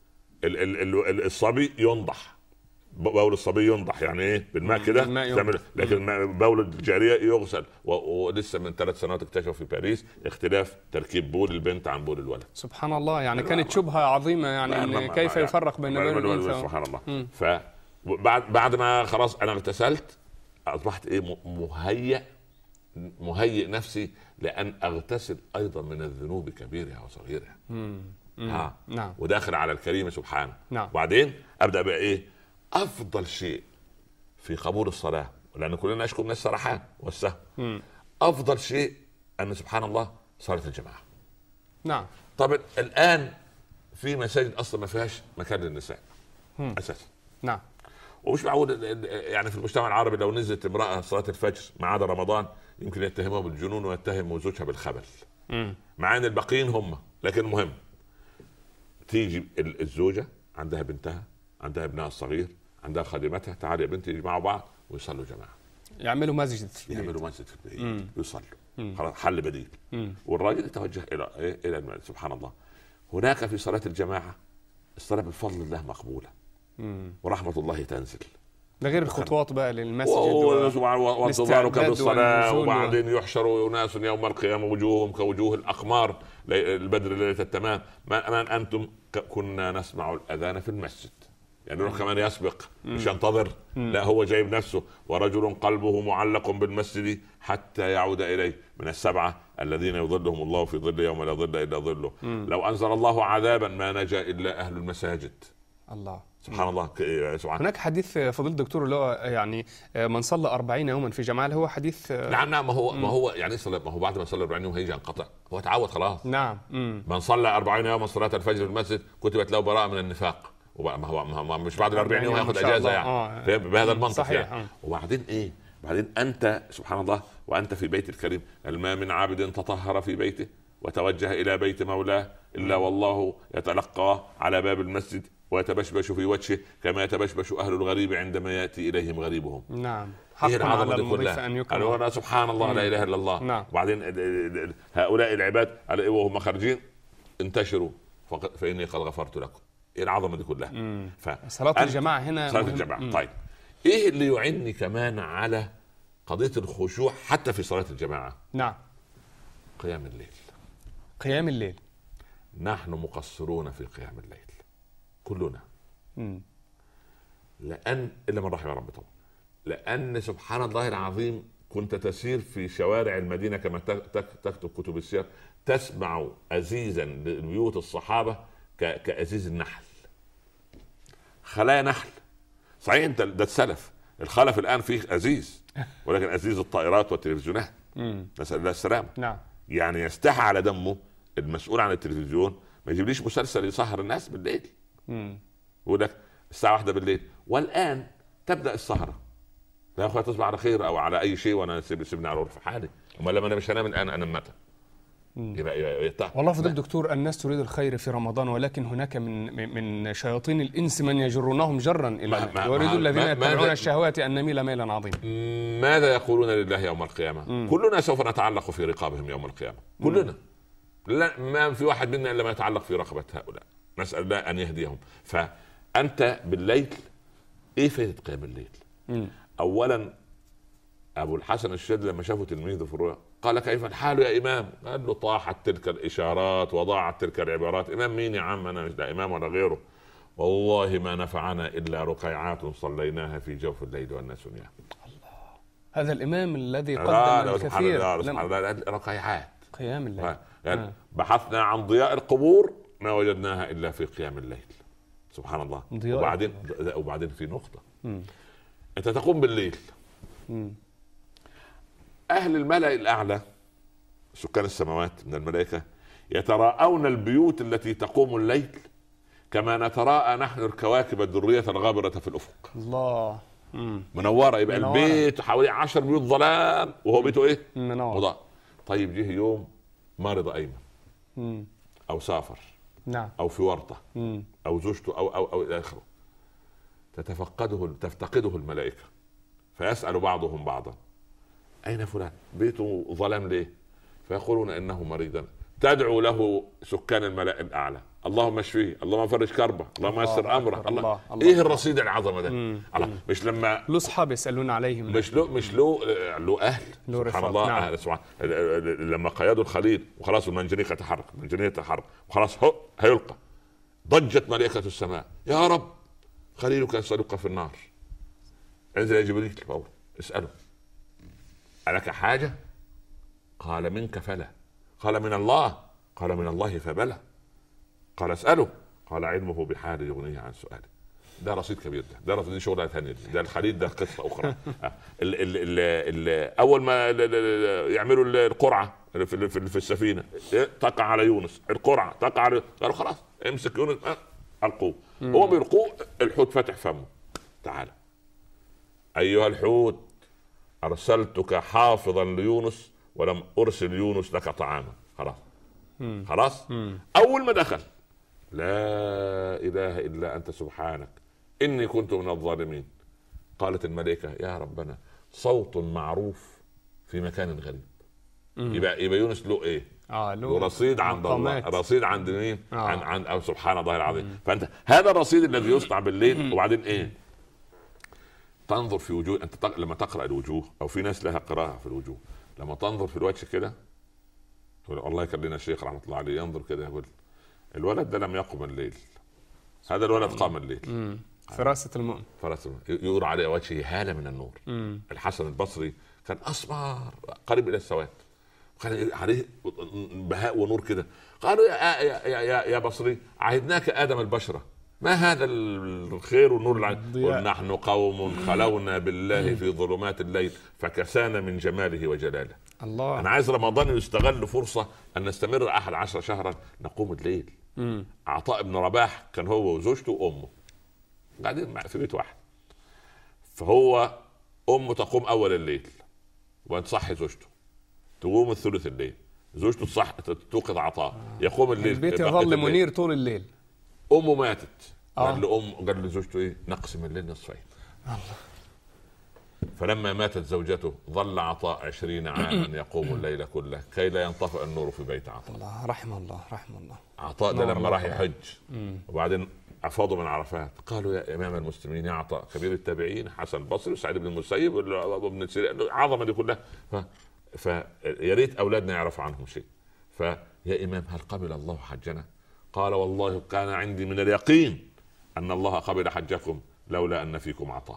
الصبي ينضح، بول الصبي ينضح يعني ايه؟ بالماء كده. لكن بول الجاريه يغسل. ولسه من ثلاث سنوات اكتشفوا في باريس اختلاف تركيب بول البنت عن بول الولد. سبحان الله. يعني كانت شبهه عظيمه يعني إن كيف يفرق بين الولد والانثى. سبحان الله. فبعد بعد ما خلاص انا اغتسلت اصبحت ايه؟ مهيئ مهيئ نفسي لان اغتسل ايضا من الذنوب كبيرها وصغيرها. ها. نعم. وداخل على الكريم سبحانه. نعم. وبعدين ابدا بقى ايه؟ افضل شيء في قبول الصلاه، لان كلنا نشكو من السرحان والسهو. افضل شيء ان سبحان الله صلاه الجماعه. نعم. طب الان في مساجد اصلا ما فيهاش مكان للنساء اساسا. نعم. ومش معقول يعني في المجتمع العربي لو نزلت امراه صلاه الفجر ما عدا رمضان يمكن يتهموها بالجنون ويتهموا زوجها بالخبل. مم. مع ان الباقيين هم. لكن المهم تيجي الزوجه عندها بنتها عندها ابنها الصغير عندها خادمتها، تعالي يا بنتي يجمعوا بعض ويصلوا جماعه. يعملوا مسجد يعملوا مسجد في البيت يصلوا. خلاص حل بديل. مم. والراجل يتوجه الى ايه؟ الى المال. سبحان الله. هناك في صلاه الجماعه الصلاه بفضل الله مقبوله. مم. ورحمه الله تنزل. ده غير الخطوات بقى للمسجد وانتظارك بالصلاه. وبعدين يحشر ناس يوم القيامه وجوههم كوجوه الاقمار البدر ليله التمام. ما انتم كنا نسمع الاذان في المسجد. يعني يروح كمان يسبق مش ينتظر. لا، هو جايب نفسه. ورجل قلبه معلق بالمسجد حتى يعود إليه من السبعة الذين يظلهم الله في ظل يوم لا ظل إلا ظله. لو أنزل الله عذابا ما نجا إلا أهل المساجد. الله سبحان الله. سبحان. هناك حديث فضيلة الدكتور اللي هو يعني من صلى أربعين يوما في جماعة، هو حديث. نعم نعم. ما هو ما هو يعني صلى ما هو بعد ما صلى أربعين يوم هيجي ينقطع. هو تعود خلاص. نعم. مم. من صلى أربعين يوما صلاة الفجر في المسجد كتبت له براءة من النفاق. ما هو ما هو مش بعد الأربعين يوم ياخذ اجازه يعني. آه. بهذا المنطق صحيح. يعني. وبعدين ايه؟ بعدين انت سبحان الله وانت في بيت الكريم. ما من عبد تطهر في بيته وتوجه الى بيت مولاه الا والله يتلقى على باب المسجد ويتبشبش في وجهه كما يتبشبش اهل الغريب عندما ياتي اليهم غريبهم. نعم. حق على المضيف ان يكرم. سبحان الله. لا اله الا الله. نعم. وبعدين هؤلاء العباد وهم خارجين انتشروا فاني قد غفرت لكم. ايه العظمه دي كلها؟ صلاه الجماعه هنا صلاه الجماعه. مم. طيب ايه اللي يعني كمان على قضيه الخشوع حتى في صلاه الجماعه؟ نعم. قيام الليل. قيام الليل. نحن مقصرون في قيام الليل كلنا. مم. لان الا من رحم ربي طبعا. لان سبحان الله العظيم كنت تسير في شوارع المدينه كما تكتب كتب السير تسمع ازيزا لبيوت الصحابه كأزيز النحل. خلايا نحل. صحيح انت ده السلف. الخلف الان فيه ازيز ولكن ازيز الطائرات والتلفزيونات. نسال الله السلامه. نعم. يعني يستحى على دمه المسؤول عن التلفزيون ما يجيبليش مسلسل يسهر الناس بالليل. مم. يقول لك الساعه واحدة بالليل والان تبدا السهره. لا يا اخويا تصبح على خير او على اي شيء وانا سيبني على في حالي. امال لما انا مش هنام الان انا متى؟ يبقى يبقى يبقى والله فضل دكتور، الناس تريد الخير في رمضان ولكن هناك من من شياطين الانس من يجرونهم جرا الى يريد الذين يتبعون الشهوات ان نميل ميلا عظيما. ماذا يقولون لله يوم القيامه؟ مم. كلنا سوف نتعلق في رقابهم يوم القيامه، كلنا. لا ما في واحد منا الا ما يتعلق في رقبه هؤلاء. نسال الله ان يهديهم. فانت بالليل ايه فائده قيام الليل؟ مم. اولا ابو الحسن الشاذلي لما شافه تلميذه في الرؤيا قال كيف الحال يا امام؟ قال له طاحت تلك الاشارات وضاعت تلك العبارات. امام مين يا عم؟ انا مش لا امام ولا غيره. والله ما نفعنا الا ركيعات صليناها في جوف الليل والناس نيام. الله، هذا الامام الذي قدم الكثير. ركيعات قيام الليل. يعني آه. بحثنا عن ضياء القبور ما وجدناها الا في قيام الليل. سبحان الله. وبعدين وبعدين في نقطه. م. انت تقوم بالليل. م. أهل الملأ الأعلى سكان السماوات من الملائكة يتراءون البيوت التي تقوم الليل كما نتراءى نحن الكواكب الدرية الغابرة في الأفق. الله. منورة. يبقى منورة. البيت حوالي عشر بيوت ظلام وهو بيته إيه؟ منور. طيب جه يوم مرض أيمن مم. أو سافر نعم. أو في ورطة مم. أو زوجته أو أو أو إلى آخره. تتفقده تفتقده الملائكة فيسأل بعضهم بعضا أين فلان؟ بيته ظلام ليه؟ فيقولون إنه مريضا. تدعو له سكان الملأ الأعلى اللهم اشفيه، اللهم فرج كربه، اللهم يسر أمره. الله. الله. الله. إيه الرصيد العظمة ده؟ الله. مش لما له أصحاب يسألون عليهم، مش له مش له له أهل. سبحان الله. نعم. أهل. سبحان لما قيادوا الخليل وخلاص المنجنيق تحرك، المنجنيق تحرك وخلاص هو هيلقى، ضجت ملائكة السماء يا رب خليلك يسألك في النار. انزل يا جبريل فور اسأله ألك حاجة؟ قال منك فلا. قال من الله. قال من الله فبلى. قال اسأله. قال علمه بحال يغنيه عن سؤاله. ده رصيد كبير. ده ده رصيد شغلة ثانية. ده الخليل ده قصة أخرى. ال ال ال ال أول ما يعملوا القرعة في, في السفينة تقع على يونس، القرعة تقع على، قالوا خلاص امسك يونس ألقوه. هو بيلقوه الحوت فتح فمه. تعال أيها الحوت أرسلتك حافظا ليونس ولم أرسل يونس لك طعاما. خلاص مم. خلاص مم. أول ما دخل لا إله إلا أنت سبحانك إني كنت من الظالمين. قالت الملائكة يا ربنا صوت معروف في مكان غريب. يبقى يبقى يونس له إيه؟ آه له رصيد عند الله، رصيد عند مين؟ آه. عن عن أو سبحان الله العظيم. مم. فأنت هذا الرصيد الذي يصنع بالليل. وبعدين إيه؟ تنظر في وجوه. انت تق... لما تقرا الوجوه او في ناس لها قراءه في الوجوه، لما تنظر في الوجه كده الله يكرمنا الشيخ رحمه الله عليه ينظر كده يقول الولد ده لم يقم الليل، هذا الولد قام الليل. مم. فراسة المؤمن. فراسة المؤمن يرى على وجهه هالة من النور. مم. الحسن البصري كان اسمر قريب الى السواد، كان عليه بهاء ونور كده. قالوا يا يا يا, يا بصري عهدناك ادم البشره، ما هذا الخير والنور العين؟ قل نحن قوم خلونا بالله في ظلمات الليل فكسانا من جماله وجلاله. الله. أنا عايز رمضان يستغل فرصة أن نستمر أحد عشر شهرا نقوم الليل. مم. عطاء بن رباح كان هو وزوجته وأمه قاعدين في بيت واحد، فهو أمه تقوم أول الليل وتصحي زوجته، تقوم الثلث الليل، زوجته تصح توقظ عطاء يقوم الليل، البيت يظل منير طول الليل. امه ماتت. آه. قال له ام قال لزوجته ايه؟ نقسم الليل نصفين. الله. فلما ماتت زوجته ظل عطاء عشرين عاما يقوم الليل كله كي لا ينطفئ النور في بيت عطاء. الله رحمه الله رحمه الله. عطاء ده لما راح يحج وبعدين افاضوا من عرفات قالوا يا امام المسلمين يا عطاء كبير التابعين حسن البصري وسعيد بن المسيب وابن سيرين عظمه دي كلها، ف فيا ريت اولادنا يعرفوا عنهم شيء. فيا امام هل قبل الله حجنا؟ قال والله كان عندي من اليقين أن الله قبل حجكم لولا أن فيكم عطاء.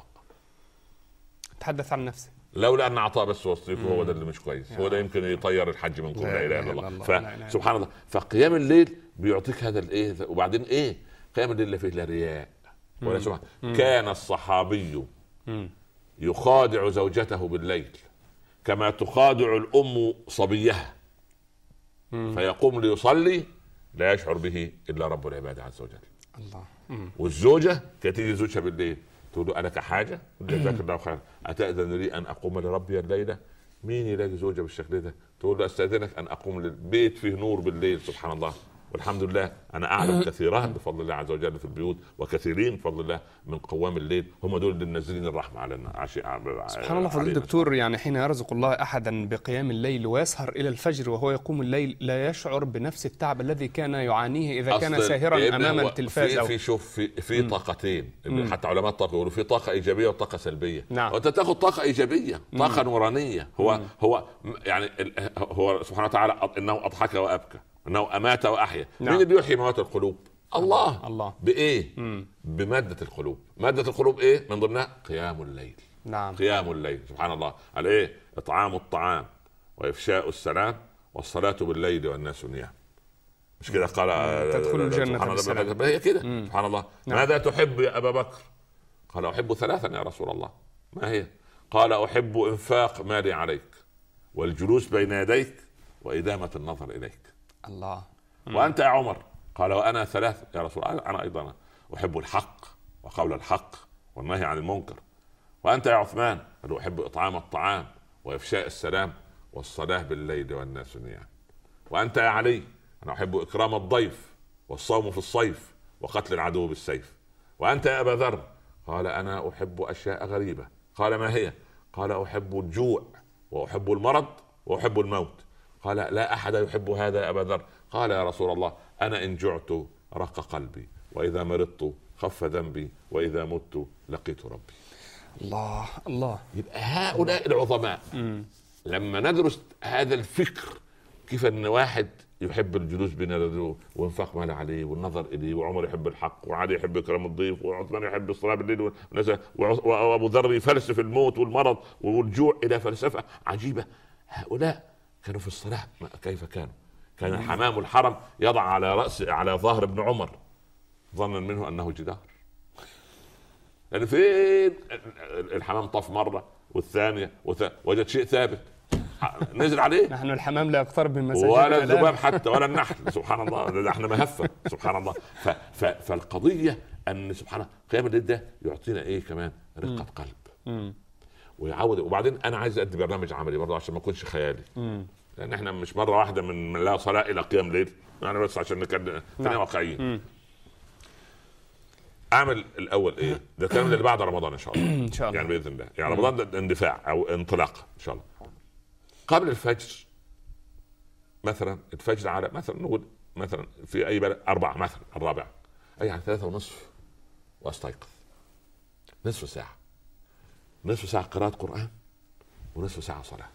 تحدث عن نفسه. لولا أن عطاء بس وصيكم هو ده اللي مش كويس، هو ده يمكن يطير الحج منكم. لا إله إلا الله. فسبحان الله. فقيام الليل بيعطيك هذا الإيه. وبعدين إيه؟ قيام الليل اللي فيه لا رياء ولا سبحان. كان الصحابي يخادع زوجته بالليل كما تخادع الأم صبيها. فيقوم ليصلي لا يشعر به الا رب العباد عز وجل. الله. والزوجه تيجي زوجها بالليل تقول له الك حاجه؟ جزاك الله خير، اتاذن لي ان اقوم لربي الليله؟ مين يلاقي زوجه بالشكل ده؟ تقول له استاذنك ان اقوم للبيت فيه نور بالليل. سبحان الله، والحمد لله انا اعلم كثيران بفضل الله عز وجل في البيوت، وكثيرين بفضل الله من قوام الليل هم دول اللي منزلين الرحمه على عشي... سبحان الله. فضيلة الدكتور، يعني حين يرزق الله احدا بقيام الليل ويسهر الى الفجر وهو يقوم الليل لا يشعر بنفس التعب الذي كان يعانيه اذا كان ساهرا امام التلفاز. في, في شوف في, في طاقتين، حتى علماء الطاقه يقولوا في طاقه ايجابيه وطاقه سلبيه. نعم. وانت تاخذ طاقه ايجابيه، طاقه مم. نورانيه. هو مم. هو يعني هو سبحانه وتعالى انه اضحك وابكى، انه امات واحيا. نعم. مين اللي يحيي موات القلوب؟ الله. الله. بايه؟ مم. بماده القلوب. ماده القلوب ايه؟ من ضمنها قيام الليل. نعم. قيام الليل. سبحان الله. على ايه؟ اطعام الطعام وافشاء السلام والصلاه بالليل والناس نيام. مش كده قال تدخل الجنه بالسلام؟ هي كده. سبحان الله. نعم. ماذا تحب يا ابا بكر؟ قال احب ثلاثا يا رسول الله. ما هي؟ قال احب انفاق مالي عليك، والجلوس بين يديك، وادامه النظر اليك. الله. وانت يا عمر؟ قال وانا ثلاث يا رسول الله. انا ايضا احب الحق وقول الحق والنهي عن المنكر. وانت يا عثمان؟ قال احب اطعام الطعام وافشاء السلام والصلاه بالليل والناس نيام. وانت يا علي؟ انا احب اكرام الضيف والصوم في الصيف وقتل العدو بالسيف. وانت يا ابا ذر؟ قال انا احب اشياء غريبه. قال ما هي؟ قال احب الجوع واحب المرض واحب الموت. قال لا احد يحب هذا يا ابا ذر. قال يا رسول الله انا ان جعت رق قلبي، واذا مرضت خف ذنبي، واذا مت لقيت ربي. الله الله. يبقى هؤلاء العظماء م. لما ندرس هذا الفكر، كيف ان واحد يحب الجلوس بين يديه وانفاق مال عليه والنظر اليه، وعمر يحب الحق، وعلي يحب اكرام الضيف، وعثمان يحب الصلاه بالليل، وابو ذر يفلسف الموت والمرض والجوع الى فلسفه عجيبه. هؤلاء كانوا في الصلاه كيف كانوا؟ كان الحمام الحرم يضع على راس على ظهر ابن عمر ظنا منه انه جدار. يعني فين الحمام طاف مره والثانيه والثانية وجد شيء ثابت نزل عليه. نحن الحمام لا يقترب من مساجد ولا الذباب حتى ولا النحل. سبحان الله. ده احنا مهفه. سبحان الله. ف ف فالقضيه ان سبحان الله قيام الليل ده يعطينا ايه كمان؟ رقه قلب. مم. ويعود. وبعدين انا عايز ادي برنامج عملي برضه عشان ما اكونش خيالي، لان يعني احنا مش مره واحده من من لا صلاه الى قيام ليل، يعني بس عشان نكون واقعيين. اعمل الاول ايه؟ ده الكلام اللي بعد رمضان ان شاء الله. ان شاء الله يعني باذن الله. يعني رمضان ده اندفاع او انطلاق ان شاء الله. قبل الفجر مثلا، الفجر على مثلا نقول مثلا في اي بلد اربعه مثلا، الرابع اي يعني ثلاثه ونصف واستيقظ. نصف ساعه، نصف ساعه قراءه قران ونصف ساعه صلاه.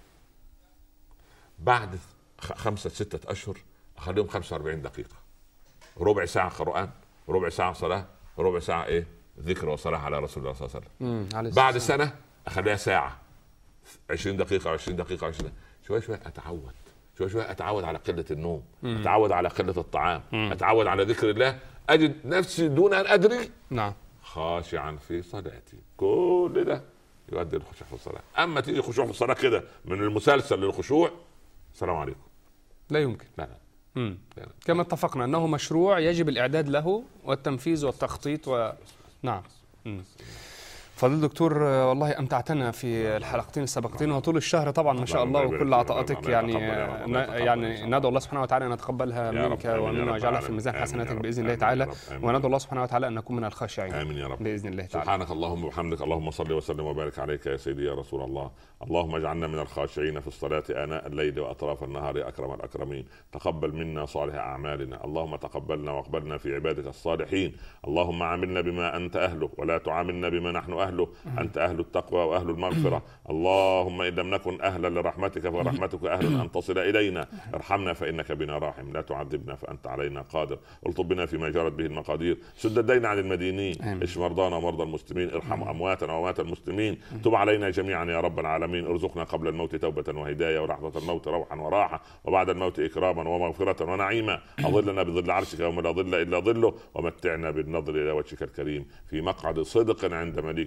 بعد خمسه سته اشهر اخليهم خمسه واربعين دقيقه، ربع ساعه قران وربع ساعه صلاه وربع ساعه ايه؟ ذكر وصلاه على رسول الله صلى الله عليه وسلم. بعد سنه اخليها ساعه، عشرين دقيقه وعشرين دقيقه وعشرين. شوي شوي اتعود، شوي شوي اتعود على قله النوم، مم. اتعود على قله الطعام، مم. اتعود على ذكر الله، اجد نفسي دون ان ادري نعم خاشعا في صلاتي. كل ده يؤدي الخشوع في الصلاه. اما تيجي خشوع في الصلاه كده من المسلسل للخشوع، السلام عليكم، لا يمكن. لا لا. مم. لا لا. كما اتفقنا انه مشروع يجب الاعداد له والتنفيذ والتخطيط و... نعم. مم. فضيل الدكتور والله امتعتنا في الحلقتين السابقتين وطول الشهر طبعا ما شاء الله، وكل عطاءاتك يعني يعني ندعو الله سبحانه وتعالى ان يتقبلها منك ومنا ويجعلها في ميزان حسناتك باذن الله تعالى، وندعو الله سبحانه وتعالى ان نكون من الخاشعين. امين يا رب باذن الله تعالى. سبحانك اللهم وبحمدك، اللهم صل وسلم وبارك عليك يا سيدي يا رسول الله. اللهم اجعلنا من الخاشعين في الصلاه اناء الليل واطراف النهار يا اكرم الاكرمين. تقبل منا صالح اعمالنا، اللهم تقبلنا واقبلنا في عبادك الصالحين. اللهم عاملنا بما انت اهله ولا تعاملنا بما نحن اهله. انت اهل التقوى واهل المغفره. اللهم ان لم نكن اهلا لرحمتك فرحمتك اهل ان تصل الينا. ارحمنا فانك بنا راحم، لا تعذبنا فانت علينا قادر. الطب بنا فيما جرت به المقادير. سد الدين عن المدينين، اشف مرضانا ومرضى المسلمين، ارحم امواتنا واموات المسلمين. تب علينا جميعا يا رب العالمين. ارزقنا قبل الموت توبه وهدايه، ولحظه الموت روحا وراحه، وبعد الموت اكراما ومغفره ونعيما. اظلنا بظل عرشك يوم لا ظل الا ظله، ومتعنا بالنظر الى وجهك الكريم في مقعد صدق عند مليك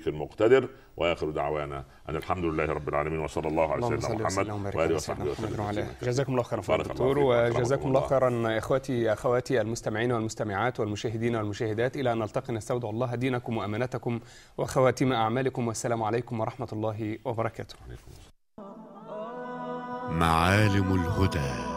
الشريك المقتدر. واخر دعوانا ان الحمد لله رب العالمين، وصلى الله على سيدنا محمد وآله وصحبه وسلم. جزاكم الله خيرا فضيلة الدكتور، وجزاكم الله خيرا اخواتي اخواتي المستمعين والمستمعات والمشاهدين والمشاهدات. الى ان نلتقي نستودع الله دينكم وامانتكم وخواتيم اعمالكم، والسلام عليكم ورحمة الله وبركاته. معالم الهدى.